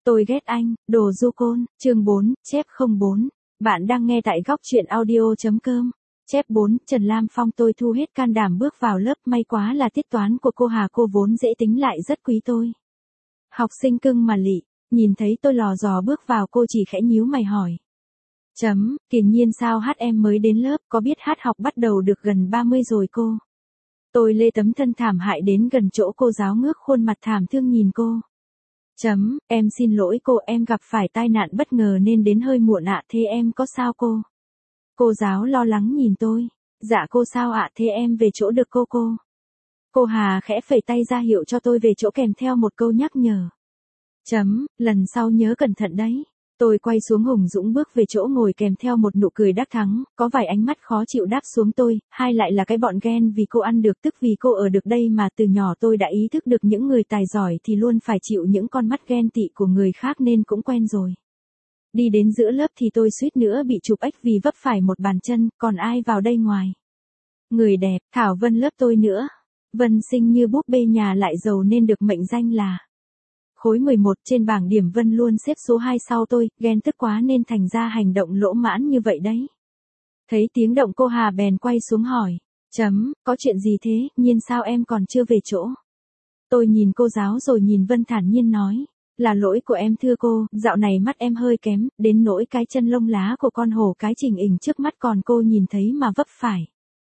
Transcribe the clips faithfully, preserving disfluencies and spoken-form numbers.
Tôi ghét anh, đồ du côn, chương bốn, chép không bốn. Bạn đang nghe tại góc truyện audio.com. Chép bốn, Trần Lam Phong tôi thu hết can đảm bước vào lớp, may quá là tiết toán của cô Hà, cô vốn dễ tính lại rất quý tôi. Học sinh cưng mà lị, nhìn thấy tôi lò dò bước vào cô chỉ khẽ nhíu mày hỏi. Chấm, Kiền Nhiên sao hát em mới đến lớp, có biết hát học bắt đầu được gần ba mươi rồi cô. Tôi lê tấm thân thảm hại đến gần chỗ cô giáo, ngước khuôn mặt thảm thương nhìn cô. Chấm, em xin lỗi cô, em gặp phải tai nạn bất ngờ nên đến hơi muộn ạ, thế em có sao cô? Cô giáo lo lắng nhìn tôi. Dạ cô sao ạ, thế em về chỗ được cô cô. Cô Hà khẽ phẩy tay ra hiệu cho tôi về chỗ kèm theo một câu nhắc nhở. Chấm, lần sau nhớ cẩn thận đấy. Tôi quay xuống hùng dũng bước về chỗ ngồi kèm theo một nụ cười đắc thắng, có vài ánh mắt khó chịu đáp xuống tôi, hai lại là cái bọn ghen vì cô ăn được, tức vì cô ở được đây mà. Từ nhỏ tôi đã ý thức được những người tài giỏi thì luôn phải chịu những con mắt ghen tị của người khác nên cũng quen rồi. Đi đến giữa lớp thì tôi suýt nữa bị chụp ếch vì vấp phải một bàn chân, còn ai vào đây ngoài người đẹp, Thảo Vân lớp tôi nữa. Vân xinh như búp bê nhà lại giàu nên được mệnh danh là khối mười một, trên bảng điểm Vân luôn xếp số hai sau tôi, ghen tức quá nên thành ra hành động lỗ mãn như vậy đấy. Thấy tiếng động cô Hà bèn quay xuống hỏi. Chấm, có chuyện gì thế, Nhiên sao em còn chưa về chỗ? Tôi nhìn cô giáo rồi nhìn Vân thản nhiên nói. Là lỗi của em thưa cô, dạo này mắt em hơi kém, đến nỗi cái chân lông lá của con hổ cái chỉnh ỉnh trước mắt còn cô nhìn thấy mà vấp phải.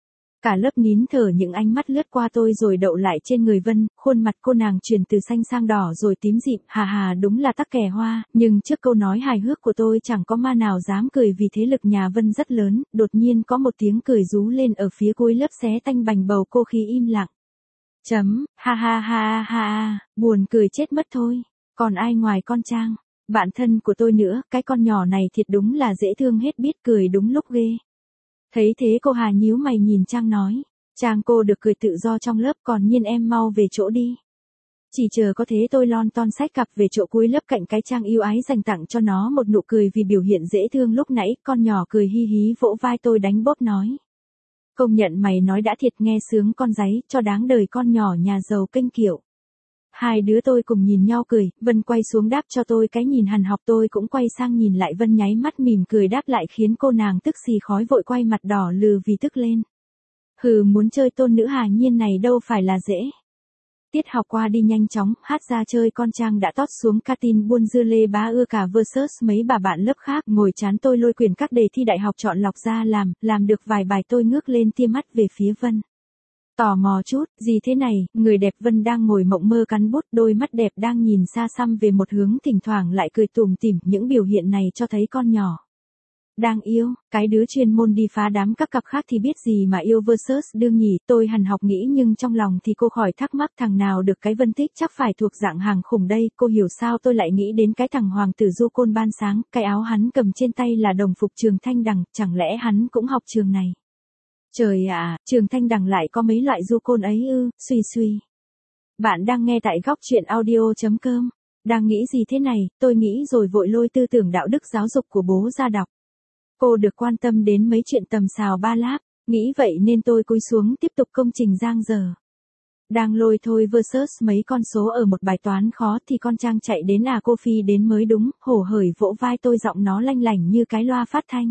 Cả lớp nín thở, những ánh mắt lướt qua tôi rồi đậu lại trên người Vân, khuôn mặt cô nàng chuyển từ xanh sang đỏ rồi tím dịm, hà hà đúng là tắc kè hoa, nhưng trước câu nói hài hước của tôi chẳng có ma nào dám cười vì thế lực nhà Vân rất lớn, đột nhiên có một tiếng cười rú lên ở phía cuối lớp xé tanh bành bầu cô khí im lặng. Chấm, ha ha ha ha, buồn cười chết mất thôi, còn ai ngoài con Trang, bạn thân của tôi nữa, cái con nhỏ này thiệt đúng là dễ thương hết biết cười đúng lúc ghê. Thấy thế cô Hà nhíu mày nhìn Trang nói. Trang cô được cười tự do trong lớp, còn Nhiên em mau về chỗ đi. Chỉ chờ có thế tôi lon ton xách cặp về chỗ cuối lớp cạnh cái Trang yêu ái, dành tặng cho nó một nụ cười vì biểu hiện dễ thương lúc nãy. Con nhỏ cười hi hí vỗ vai tôi đánh bốp nói. Công nhận mày nói đã thiệt nghe sướng con giấy, cho đáng đời con nhỏ nhà giàu kênh kiệu. Hai đứa tôi cùng nhìn nhau cười, Vân quay xuống đáp cho tôi cái nhìn hằn học, tôi cũng quay sang nhìn lại Vân nháy mắt mỉm cười đáp lại khiến cô nàng tức xì khói vội quay mặt đỏ lừ vì tức lên. Hừ, muốn chơi tôn nữ Hà Nhiên này đâu phải là dễ. Tiết học qua đi nhanh chóng, hát ra chơi con Trang đã tót xuống canteen buôn dưa lê bá ưa cả versus mấy bà bạn lớp khác, ngồi chán tôi lôi quyển các đề thi đại học chọn lọc ra làm, làm được vài bài tôi ngước lên tia mắt về phía Vân. Tò mò chút, gì thế này, người đẹp Vân đang ngồi mộng mơ cắn bút, đôi mắt đẹp đang nhìn xa xăm về một hướng, thỉnh thoảng lại cười tủm tỉm, những biểu hiện này cho thấy con nhỏ đang yêu, cái đứa chuyên môn đi phá đám các cặp khác thì biết gì mà yêu versus đương nhỉ, tôi hằn học nghĩ nhưng trong lòng thì cô khỏi thắc mắc thằng nào được cái Vân thích chắc phải thuộc dạng hàng khủng đây, cô hiểu sao tôi lại nghĩ đến cái thằng hoàng tử du côn ban sáng, cái áo hắn cầm trên tay là đồng phục trường Thanh Đằng, chẳng lẽ hắn cũng học trường này? Trời ạ, à, trường Thanh Đằng lại có mấy loại du côn ấy ư, suy suy. Bạn đang nghe tại góc truyện audio.com. Đang nghĩ gì thế này, tôi nghĩ rồi vội lôi tư tưởng đạo đức giáo dục của bố ra đọc. Cô được quan tâm đến mấy chuyện tầm xào ba láp, nghĩ vậy nên tôi cúi xuống tiếp tục công trình giang dở. Đang lôi thôi versus mấy con số ở một bài toán khó thì con Trang chạy đến à cô Phi đến mới đúng, hổ hởi vỗ vai tôi, giọng nó lanh lảnh như cái loa phát thanh.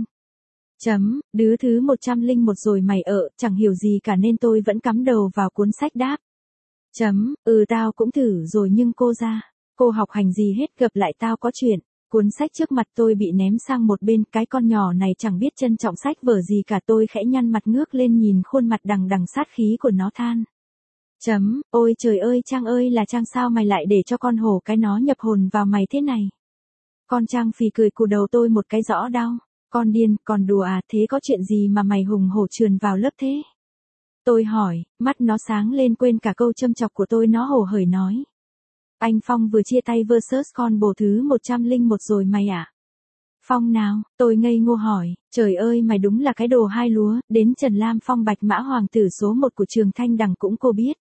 Chấm, đứa thứ một trăm lẻ một rồi mày ợ, chẳng hiểu gì cả nên tôi vẫn cắm đầu vào cuốn sách đáp. Chấm, ừ tao cũng thử rồi nhưng cô ra, cô học hành gì hết, gặp lại tao có chuyện. Cuốn sách trước mặt tôi bị ném sang một bên, cái con nhỏ này chẳng biết trân trọng sách vở gì cả, tôi khẽ nhăn mặt ngước lên nhìn khuôn mặt đằng đằng sát khí của nó than. Chấm, ôi trời ơi Trang ơi là Trang sao mày lại để cho con hổ cái nó nhập hồn vào mày thế này. Con Trang phì cười cù đầu tôi một cái rõ đau. Con điên, còn đùa à, thế có chuyện gì mà mày hùng hổ trườn vào lớp thế? Tôi hỏi, mắt nó sáng lên quên cả câu châm chọc của tôi, nó hổ hởi nói. Anh Phong vừa chia tay versus con bồ thứ một trăm lẻ một rồi mày ạ. À? Phong nào, tôi ngây ngô hỏi, trời ơi mày đúng là cái đồ hai lúa, đến Trần Lam Phong bạch mã hoàng tử số một của trường Thanh Đằng cũng cô biết.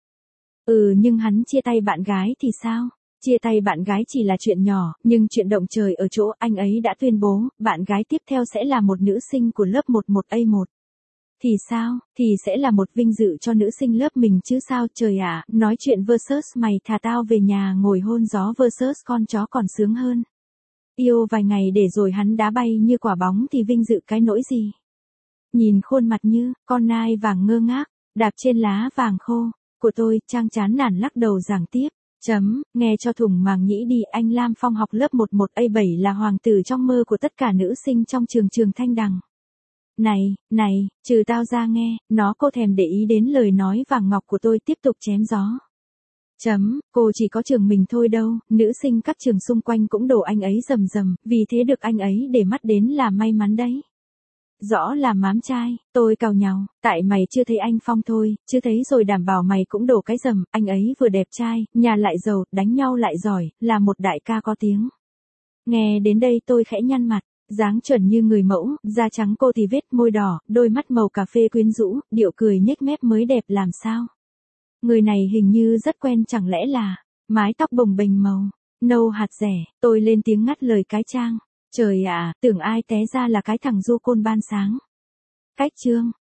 Ừ nhưng hắn chia tay bạn gái thì sao? Chia tay bạn gái chỉ là chuyện nhỏ, nhưng chuyện động trời ở chỗ anh ấy đã tuyên bố, bạn gái tiếp theo sẽ là một nữ sinh của lớp mười một A một. Thì sao, thì sẽ là một vinh dự cho nữ sinh lớp mình chứ sao, trời ạ, à, nói chuyện versus mày thà tao về nhà ngồi hôn gió versus con chó còn sướng hơn. Yêu vài ngày để rồi hắn đá bay như quả bóng thì vinh dự cái nỗi gì. Nhìn khuôn mặt như con nai vàng ngơ ngác, đạp trên lá vàng khô, của tôi, Trang chán nản lắc đầu giảng tiếp. Chấm, nghe cho thủng màng nhĩ đi, anh Lam Phong học lớp mười một A bảy là hoàng tử trong mơ của tất cả nữ sinh trong trường trường Thanh Đằng. Này, này, trừ tao ra nghe, nó cô thèm để ý đến lời nói vàng ngọc của tôi tiếp tục chém gió. Chấm, cô chỉ có trường mình thôi đâu, nữ sinh các trường xung quanh cũng đổ anh ấy rầm rầm, vì thế được anh ấy để mắt đến là may mắn đấy. Rõ là mám trai, tôi cào nhào, tại mày chưa thấy anh Phong thôi, chưa thấy rồi đảm bảo mày cũng đổ cái rầm, anh ấy vừa đẹp trai, nhà lại giàu, đánh nhau lại giỏi, là một đại ca có tiếng. Nghe đến đây tôi khẽ nhăn mặt, dáng chuẩn như người mẫu, da trắng cô thì vết môi đỏ, đôi mắt màu cà phê quyến rũ, điệu cười nhếch mép mới đẹp làm sao. Người này hình như rất quen, chẳng lẽ là mái tóc bồng bềnh màu nâu hạt rẻ, tôi lên tiếng ngắt lời cái Trang. Trời ạ, à, tưởng ai té ra là cái thằng du côn ban sáng. Cách chương